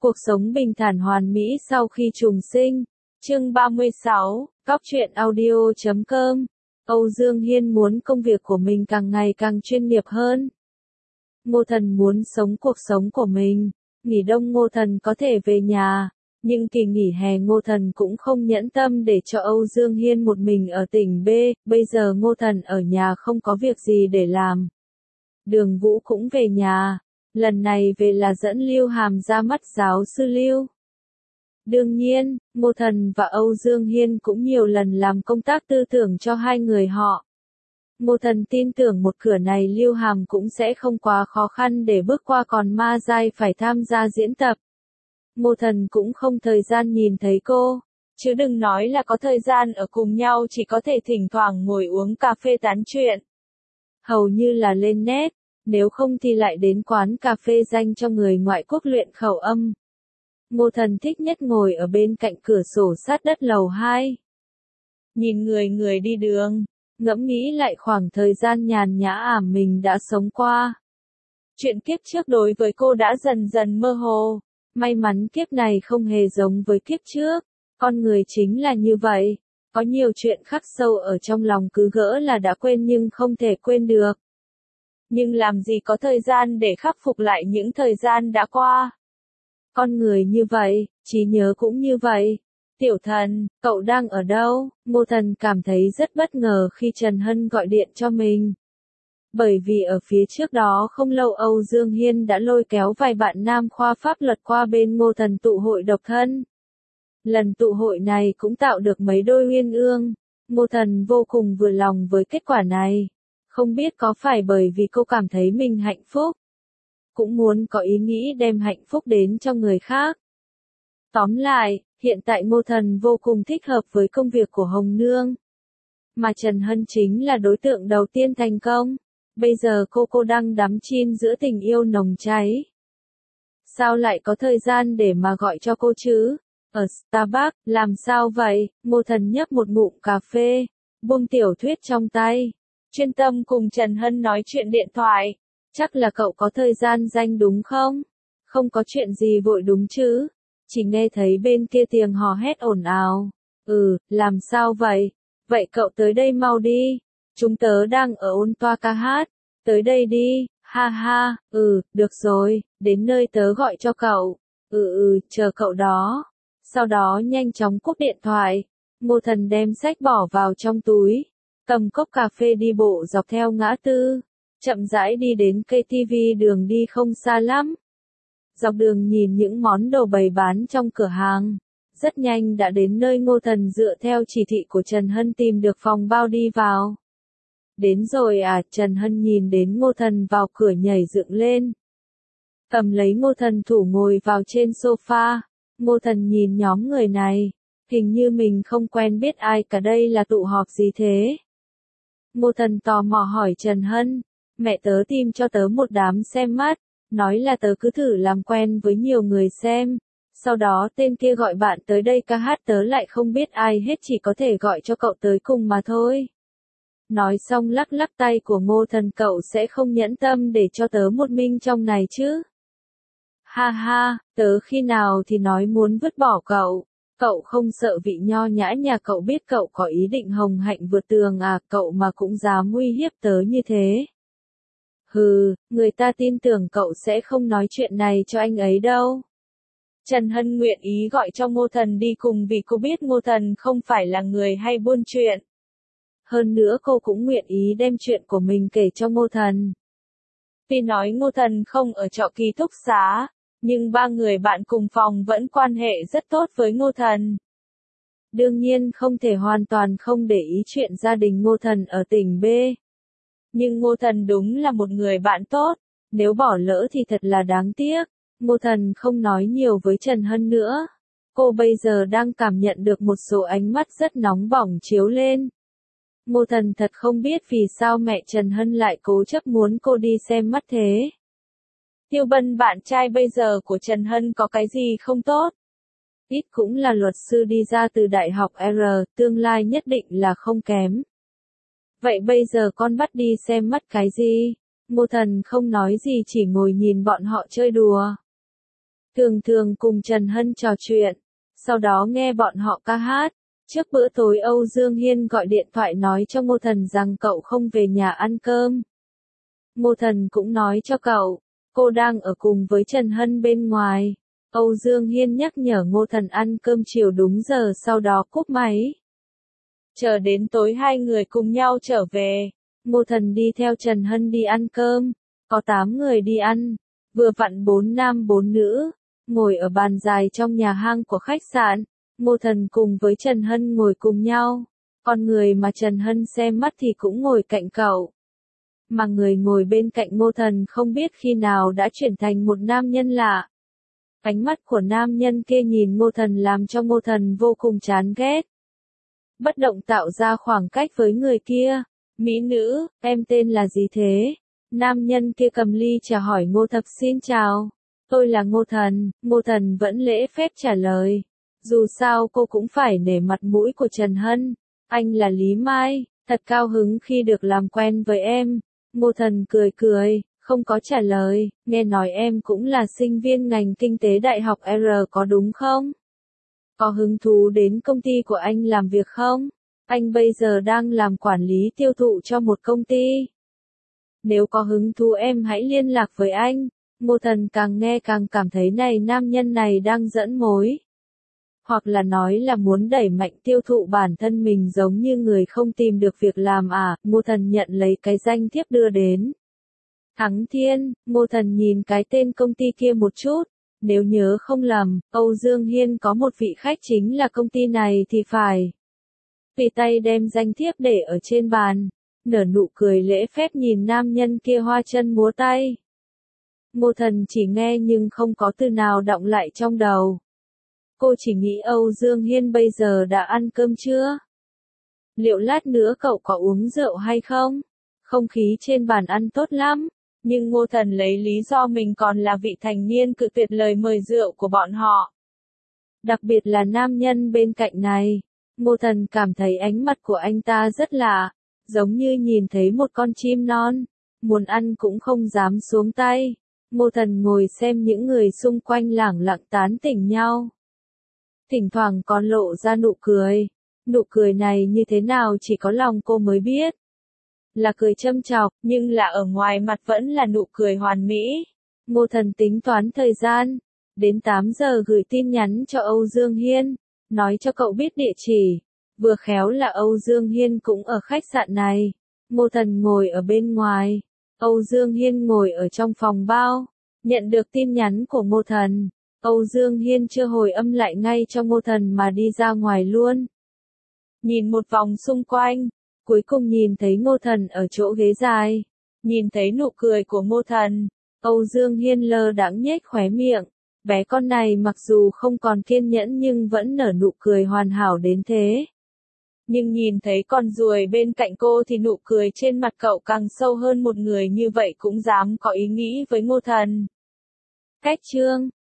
Cuộc sống bình thản hoàn mỹ sau khi trùng sinh. Chương 36, Cóc truyện audio.com. Âu Dương Hiên muốn công việc của mình càng ngày càng chuyên nghiệp hơn. Ngô Thần muốn sống cuộc sống của mình. Nghỉ đông Ngô Thần có thể về nhà, nhưng kỳ nghỉ hè Ngô Thần cũng không nhẫn tâm để cho Âu Dương Hiên một mình ở tỉnh B. Bây giờ Ngô Thần ở nhà không có việc gì để làm. Đường Vũ cũng về nhà. Lần này về là dẫn Lưu Hàm ra mắt giáo sư Lưu. Đương nhiên, Ngô Thần và Âu Dương Hiên cũng nhiều lần làm công tác tư tưởng cho hai người họ. Ngô Thần tin tưởng một cửa này Lưu Hàm cũng sẽ không quá khó khăn để bước qua, còn Ma Giai phải tham gia diễn tập. Ngô Thần cũng không thời gian nhìn thấy cô, chứ đừng nói là có thời gian ở cùng nhau, chỉ có thể thỉnh thoảng ngồi uống cà phê tán chuyện. Hầu như là lên net. Nếu không thì lại đến quán cà phê dành cho người ngoại quốc luyện khẩu âm. Ngô Thần thích nhất ngồi ở bên cạnh cửa sổ sát đất lầu 2. Nhìn người đi đường, ngẫm nghĩ lại khoảng thời gian nhàn nhã ảm mình đã sống qua. Chuyện kiếp trước đối với cô đã dần dần mơ hồ. May mắn kiếp này không hề giống với kiếp trước. Con người chính là như vậy. Có nhiều chuyện khắc sâu ở trong lòng cứ gỡ là đã quên nhưng không thể quên được. Nhưng làm gì có thời gian để khắc phục lại những thời gian đã qua. Con người như vậy, trí nhớ cũng như vậy. Tiểu Thần, cậu đang ở đâu? Ngô Thần cảm thấy rất bất ngờ khi Trần Hân gọi điện cho mình. Bởi vì ở phía trước đó không lâu Âu Dương Hiên đã lôi kéo vài bạn nam khoa pháp luật qua bên Ngô Thần tụ hội độc thân. Lần tụ hội này cũng tạo được mấy đôi uyên ương. Ngô Thần vô cùng vừa lòng với kết quả này. Không biết có phải bởi vì cô cảm thấy mình hạnh phúc, cũng muốn có ý nghĩ đem hạnh phúc đến cho người khác. Tóm lại, hiện tại Ngô Thần vô cùng thích hợp với công việc của Hồng Nương. Mà Trần Hân chính là đối tượng đầu tiên thành công. Bây giờ cô đang đắm chìm giữa tình yêu nồng cháy. Sao lại có thời gian để mà gọi cho cô chứ? Ở Starbucks, làm sao vậy? Ngô Thần nhấp một ngụm cà phê, buông tiểu thuyết trong tay. Chuyên tâm cùng Trần Hân nói chuyện điện thoại. Chắc là cậu có thời gian rảnh đúng không? Không có chuyện gì vội đúng chứ? Chỉ nghe thấy bên kia tiếng hò hét ồn ào. Làm sao vậy? Vậy cậu tới đây mau đi. Chúng tớ đang ở ôn toa ca hát. Tới đây đi, ha ha, được rồi, đến nơi tớ gọi cho cậu. Chờ cậu đó. Sau đó nhanh chóng cúp điện thoại. Ngô Thần đem sách bỏ vào trong túi. Cầm cốc cà phê đi bộ dọc theo ngã tư, chậm rãi đi đến cây tivi, đường đi không xa lắm. Dọc đường nhìn những món đồ bày bán trong cửa hàng, rất nhanh đã đến nơi Ngô Thần dựa theo chỉ thị của Trần Hân tìm được phòng bao đi vào. Đến rồi à? Trần Hân nhìn đến Ngô Thần vào cửa nhảy dựng lên. Cầm lấy Ngô Thần thủ ngồi vào trên sofa. Ngô Thần nhìn nhóm người này, hình như mình không quen biết ai cả, đây là tụ họp gì thế? Ngô Thần tò mò hỏi Trần Hân, mẹ tớ tìm cho tớ một đám xem mắt, nói là tớ cứ thử làm quen với nhiều người xem, sau đó tên kia gọi bạn tới đây ca hát, tớ lại không biết ai hết, chỉ có thể gọi cho cậu tới cùng mà thôi. Nói xong lắc lắc tay của Ngô Thần, cậu sẽ không nhẫn tâm để cho tớ một mình trong này chứ? Ha ha, tớ khi nào thì nói muốn vứt bỏ cậu. Cậu không sợ vị nho nhã nhà cậu biết cậu có ý định hồng hạnh vượt tường à, cậu mà cũng dám uy hiếp tớ như thế. Người ta tin tưởng cậu sẽ không nói chuyện này cho anh ấy đâu. Trần Hân nguyện ý gọi cho Ngô Thần đi cùng vì cô biết Ngô Thần không phải là người hay buôn chuyện. Hơn nữa cô cũng nguyện ý đem chuyện của mình kể cho Ngô Thần. Tuy nói Ngô Thần không ở trọ ký túc xá, nhưng ba người bạn cùng phòng vẫn quan hệ rất tốt với Ngô Thần. Đương nhiên không thể hoàn toàn không để ý chuyện gia đình Ngô Thần ở tỉnh B. Nhưng Ngô Thần đúng là một người bạn tốt, nếu bỏ lỡ thì thật là đáng tiếc. Ngô Thần không nói nhiều với Trần Hân nữa. Cô bây giờ đang cảm nhận được một số ánh mắt rất nóng bỏng chiếu lên. Ngô Thần thật không biết vì sao mẹ Trần Hân lại cố chấp muốn cô đi xem mắt thế. Tiêu Bân bạn trai bây giờ của Trần Hân có cái gì không tốt? Ít cũng là luật sư đi ra từ đại học R, tương lai nhất định là không kém. Vậy bây giờ con bắt đi xem mắt cái gì? Ngô Thần không nói gì, chỉ ngồi nhìn bọn họ chơi đùa. thường thường cùng Trần Hân trò chuyện, sau đó nghe bọn họ ca hát. Trước bữa tối Âu Dương Hiên gọi điện thoại nói cho Ngô Thần rằng cậu không về nhà ăn cơm. Ngô Thần cũng nói cho cậu, cô đang ở cùng với Trần Hân bên ngoài. Âu Dương Hiên nhắc nhở Ngô Thần ăn cơm chiều đúng giờ sau đó cúp máy. Chờ đến tối hai người cùng nhau trở về, Ngô Thần đi theo Trần Hân đi ăn cơm, có 8 người đi ăn, vừa vặn 4 nam 4 nữ, ngồi ở bàn dài trong nhà hàng của khách sạn. Ngô Thần cùng với Trần Hân ngồi cùng nhau, còn người mà Trần Hân xem mắt thì cũng ngồi cạnh cậu. Mà người ngồi bên cạnh Ngô Thần không biết khi nào đã chuyển thành một nam nhân lạ. Ánh mắt của nam nhân kia nhìn Ngô Thần làm cho Ngô Thần vô cùng chán ghét. Bất động tạo ra khoảng cách với người kia. Mỹ nữ, em tên là gì thế? Nam nhân kia cầm ly trà hỏi Ngô Thập xin chào. Tôi là Ngô Thần, Ngô Thần vẫn lễ phép trả lời. Dù sao cô cũng phải nể mặt mũi của Trần Hân. Anh là Lý Mai, thật cao hứng khi được làm quen với em. Ngô Thần cười cười, không có trả lời, nghe nói em cũng là sinh viên ngành kinh tế đại học R có đúng không? Có hứng thú đến công ty của anh làm việc không? Anh bây giờ đang làm quản lý tiêu thụ cho một công ty. Nếu có hứng thú em hãy liên lạc với anh. Ngô Thần càng nghe càng cảm thấy này nam nhân này đang dẫn mối. Hoặc là nói là muốn đẩy mạnh tiêu thụ bản thân mình giống như người không tìm được việc làm à. Ngô Thần nhận lấy cái danh thiếp đưa đến. Thắng Thiên, Ngô Thần nhìn cái tên công ty kia một chút. Nếu nhớ không lầm, Âu Dương Hiên có một vị khách chính là công ty này thì phải. Tùy tay đem danh thiếp để ở trên bàn, nở nụ cười lễ phép nhìn nam nhân kia hoa chân múa tay. Ngô Thần chỉ nghe nhưng không có từ nào đọng lại trong đầu. Cô chỉ nghĩ Âu Dương Hiên bây giờ đã ăn cơm chưa? Liệu lát nữa cậu có uống rượu hay không? Không khí trên bàn ăn tốt lắm, nhưng Ngô Thần lấy lý do mình còn là vị thành niên cự tuyệt lời mời rượu của bọn họ. Đặc biệt là nam nhân bên cạnh này. Ngô Thần cảm thấy ánh mắt của anh ta rất lạ, giống như nhìn thấy một con chim non, muốn ăn cũng không dám xuống tay. Ngô Thần ngồi xem những người xung quanh lẳng lặng tán tỉnh nhau. Thỉnh thoảng còn lộ ra nụ cười. Nụ cười này như thế nào chỉ có lòng cô mới biết. Là cười châm chọc, nhưng là ở ngoài mặt vẫn là nụ cười hoàn mỹ. Ngô Thần tính toán thời gian, đến 8 giờ gửi tin nhắn cho Âu Dương Hiên, nói cho cậu biết địa chỉ. Vừa khéo là Âu Dương Hiên cũng ở khách sạn này. Ngô Thần ngồi ở bên ngoài, Âu Dương Hiên ngồi ở trong phòng bao. Nhận được tin nhắn của Ngô Thần, Âu Dương Hiên chưa hồi âm lại ngay cho Ngô Thần mà đi ra ngoài luôn. Nhìn một vòng xung quanh, cuối cùng nhìn thấy Ngô Thần ở chỗ ghế dài. Nhìn thấy nụ cười của Ngô Thần, Âu Dương Hiên lơ đãng nhếch khóe miệng. Bé con này mặc dù không còn kiên nhẫn nhưng vẫn nở nụ cười hoàn hảo đến thế. Nhưng nhìn thấy con ruồi bên cạnh cô thì nụ cười trên mặt cậu càng sâu hơn, một người như vậy cũng dám có ý nghĩ với Ngô Thần. Cách chương